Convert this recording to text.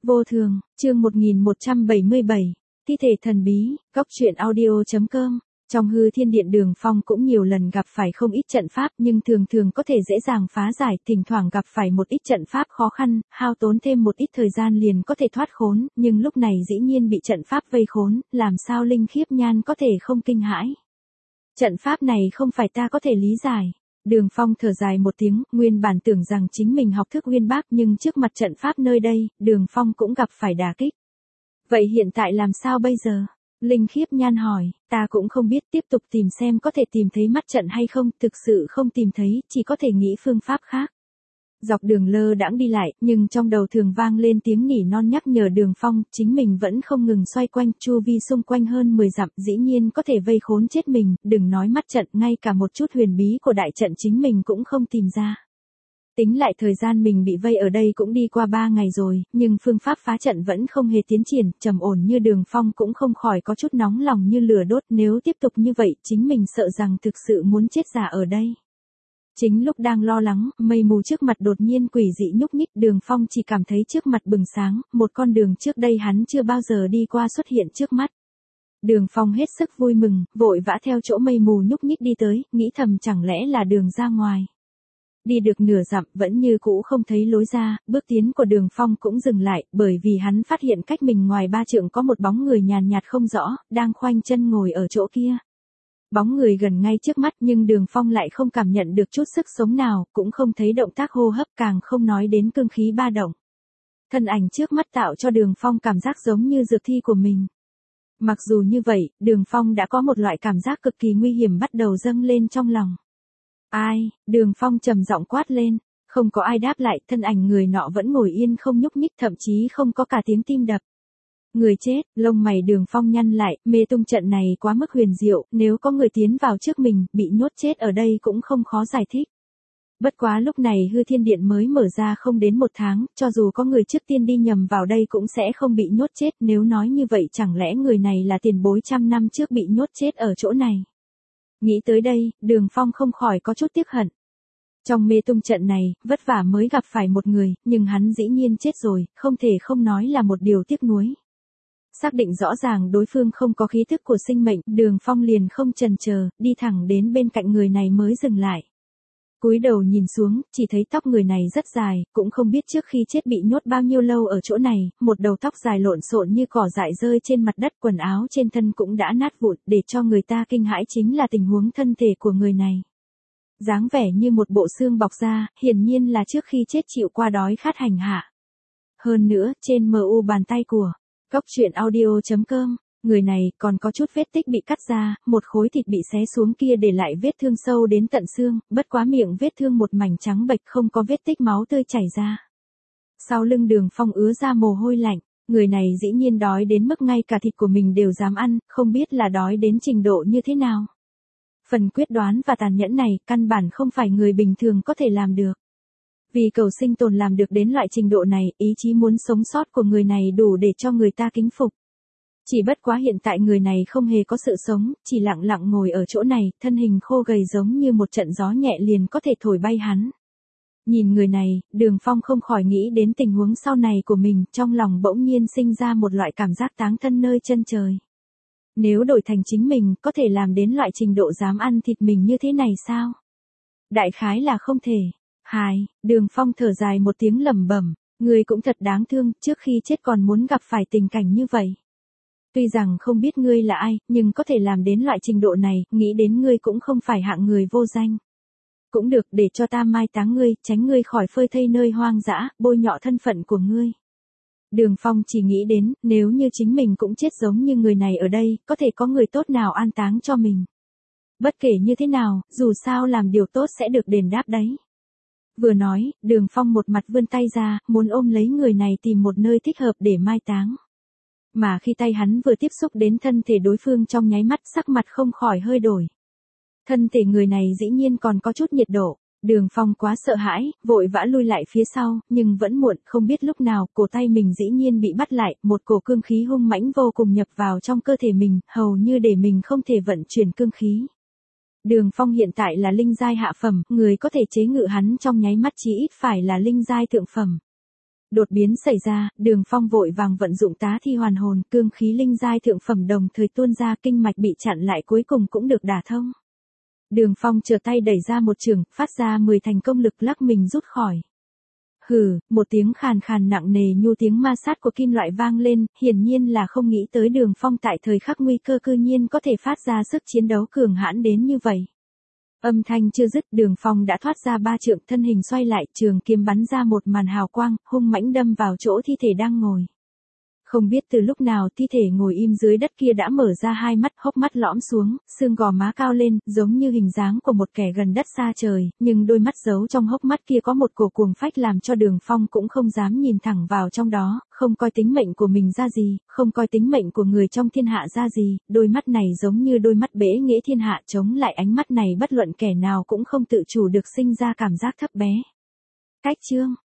Vô thường, chương 1177, thi thể thần bí, góc truyện audio.com. Trong hư thiên điện Đường Phong cũng nhiều lần gặp phải không ít trận pháp nhưng thường thường có thể dễ dàng phá giải, thỉnh thoảng gặp phải một ít trận pháp khó khăn, hao tốn thêm một ít thời gian liền có thể thoát khốn, nhưng lúc này dĩ nhiên bị trận pháp vây khốn, làm sao Linh Khiếp Nhan có thể không kinh hãi. Trận pháp này không phải ta có thể lý giải. Đường Phong thở dài một tiếng, nguyên bản tưởng rằng chính mình học thức uyên bác nhưng trước mặt trận pháp nơi đây, Đường Phong cũng gặp phải đả kích. Vậy hiện tại làm sao bây giờ? Linh Khiếp Nhan hỏi, ta cũng không biết, tiếp tục tìm xem có thể tìm thấy mắt trận hay không, thực sự không tìm thấy, chỉ có thể nghĩ phương pháp khác. Dọc đường lơ đãng đi lại, nhưng trong đầu thường vang lên tiếng nỉ non nhắc nhở Đường Phong, chính mình vẫn không ngừng xoay quanh, chu vi xung quanh hơn 10 dặm, dĩ nhiên có thể vây khốn chết mình, đừng nói mắt trận, ngay cả một chút huyền bí của đại trận chính mình cũng không tìm ra. Tính lại thời gian mình bị vây ở đây cũng đi qua 3 ngày rồi, nhưng phương pháp phá trận vẫn không hề tiến triển, trầm ổn như Đường Phong cũng không khỏi có chút nóng lòng như lửa đốt, nếu tiếp tục như vậy, chính mình sợ rằng thực sự muốn chết già ở đây. Chính lúc đang lo lắng, mây mù trước mặt đột nhiên quỷ dị nhúc nhích, Đường Phong chỉ cảm thấy trước mặt bừng sáng, một con đường trước đây hắn chưa bao giờ đi qua xuất hiện trước mắt. Đường Phong hết sức vui mừng, vội vã theo chỗ mây mù nhúc nhích đi tới, nghĩ thầm chẳng lẽ là đường ra ngoài. Đi được nửa dặm vẫn như cũ không thấy lối ra, bước tiến của Đường Phong cũng dừng lại, bởi vì hắn phát hiện cách mình ngoài 3 trượng có một bóng người nhàn nhạt không rõ, đang khoanh chân ngồi ở chỗ kia. Bóng người gần ngay trước mắt nhưng Đường Phong lại không cảm nhận được chút sức sống nào, cũng không thấy động tác hô hấp, càng không nói đến cương khí ba động. Thân ảnh trước mắt tạo cho Đường Phong cảm giác giống như dược thi của mình. Mặc dù như vậy, Đường Phong đã có một loại cảm giác cực kỳ nguy hiểm bắt đầu dâng lên trong lòng. Ai? Đường Phong trầm giọng quát lên, không có ai đáp lại, thân ảnh người nọ vẫn ngồi yên không nhúc nhích, thậm chí không có cả tiếng tim đập. Người chết, lông mày Đường Phong nhăn lại, mê tung trận này quá mức huyền diệu, nếu có người tiến vào trước mình, bị nhốt chết ở đây cũng không khó giải thích. Bất quá lúc này hư thiên điện mới mở ra không đến 1 tháng, cho dù có người trước tiên đi nhầm vào đây cũng sẽ không bị nhốt chết, nếu nói như vậy chẳng lẽ người này là tiền bối trăm năm trước bị nhốt chết ở chỗ này. Nghĩ tới đây, Đường Phong không khỏi có chút tiếc hận. Trong mê tung trận này, vất vả mới gặp phải một người, nhưng hắn dĩ nhiên chết rồi, không thể không nói là một điều tiếc nuối. Xác định rõ ràng đối phương không có khí thức của sinh mệnh, Đường Phong liền không chần chờ, đi thẳng đến bên cạnh người này mới dừng lại. Cúi đầu nhìn xuống, chỉ thấy tóc người này rất dài, cũng không biết trước khi chết bị nhốt bao nhiêu lâu ở chỗ này, một đầu tóc dài lộn xộn như cỏ dại rơi trên mặt đất, quần áo trên thân cũng đã nát vụn, để cho người ta kinh hãi chính là tình huống thân thể của người này. Dáng vẻ như một bộ xương bọc da, hiển nhiên là trước khi chết chịu qua đói khát hành hạ. Hơn nữa, trên MU bàn tay của góc truyện audio.com, người này còn có chút vết tích bị cắt ra, một khối thịt bị xé xuống kia để lại vết thương sâu đến tận xương, bất quá miệng vết thương một mảnh trắng bệch, không có vết tích máu tươi chảy ra. Sau lưng Đường Phong ứa ra mồ hôi lạnh, người này dĩ nhiên đói đến mức ngay cả thịt của mình đều dám ăn, không biết là đói đến trình độ như thế nào. Phần quyết đoán và tàn nhẫn này, căn bản không phải người bình thường có thể làm được. Vì cầu sinh tồn làm được đến loại trình độ này, ý chí muốn sống sót của người này đủ để cho người ta kính phục. Chỉ bất quá hiện tại người này không hề có sự sống, chỉ lặng lặng ngồi ở chỗ này, thân hình khô gầy giống như một trận gió nhẹ liền có thể thổi bay hắn. Nhìn người này, Đường Phong không khỏi nghĩ đến tình huống sau này của mình, trong lòng bỗng nhiên sinh ra một loại cảm giác táng thân nơi chân trời. Nếu đổi thành chính mình, có thể làm đến loại trình độ dám ăn thịt mình như thế này sao? Đại khái là không thể. Đường Phong thở dài một tiếng lẩm bẩm, ngươi cũng thật đáng thương, trước khi chết còn muốn gặp phải tình cảnh như vậy. Tuy rằng không biết ngươi là ai, nhưng có thể làm đến loại trình độ này, nghĩ đến ngươi cũng không phải hạng người vô danh. Cũng được, để cho ta mai táng ngươi, tránh ngươi khỏi phơi thây nơi hoang dã, bôi nhọ thân phận của ngươi. Đường Phong chỉ nghĩ đến, nếu như chính mình cũng chết giống như người này ở đây, có thể có người tốt nào an táng cho mình. Bất kể như thế nào, dù sao làm điều tốt sẽ được đền đáp đấy. Vừa nói, Đường Phong một mặt vươn tay ra, muốn ôm lấy người này tìm một nơi thích hợp để mai táng. Mà khi tay hắn vừa tiếp xúc đến thân thể đối phương trong nháy mắt, sắc mặt không khỏi hơi đổi. Thân thể người này dĩ nhiên còn có chút nhiệt độ. Đường Phong quá sợ hãi, vội vã lui lại phía sau, nhưng vẫn muộn, không biết lúc nào, cổ tay mình dĩ nhiên bị bắt lại, một cổ cương khí hung mãnh vô cùng nhập vào trong cơ thể mình, hầu như để mình không thể vận chuyển cương khí. Đường Phong hiện tại là linh giai hạ phẩm, người có thể chế ngự hắn trong nháy mắt chí ít phải là linh giai thượng phẩm. Đột biến xảy ra, Đường Phong vội vàng vận dụng tá thi hoàn hồn, cương khí linh giai thượng phẩm đồng thời tuôn ra, kinh mạch bị chặn lại cuối cùng cũng được đả thông. Đường Phong trở tay đẩy ra một chưởng, phát ra 10 thành công lực lắc mình rút khỏi. Hừ, một tiếng khàn khàn nặng nề nhu tiếng ma sát của kim loại vang lên, hiển nhiên là không nghĩ tới Đường Phong tại thời khắc nguy cơ cư nhiên có thể phát ra sức chiến đấu cường hãn đến như vậy. Âm thanh chưa dứt, Đường Phong đã thoát ra 3 trượng, thân hình xoay lại, trường kiếm bắn ra một màn hào quang, hung mãnh đâm vào chỗ thi thể đang ngồi. Không biết từ lúc nào thi thể ngồi im dưới đất kia đã mở ra hai mắt, hốc mắt lõm xuống, xương gò má cao lên, giống như hình dáng của một kẻ gần đất xa trời, nhưng đôi mắt giấu trong hốc mắt kia có một cổ cuồng phách làm cho Đường Phong cũng không dám nhìn thẳng vào trong đó, không coi tính mệnh của mình ra gì, không coi tính mệnh của người trong thiên hạ ra gì, đôi mắt này giống như đôi mắt bẽ nghễ thiên hạ, chống lại ánh mắt này bất luận kẻ nào cũng không tự chủ được sinh ra cảm giác thấp bé. Cách chương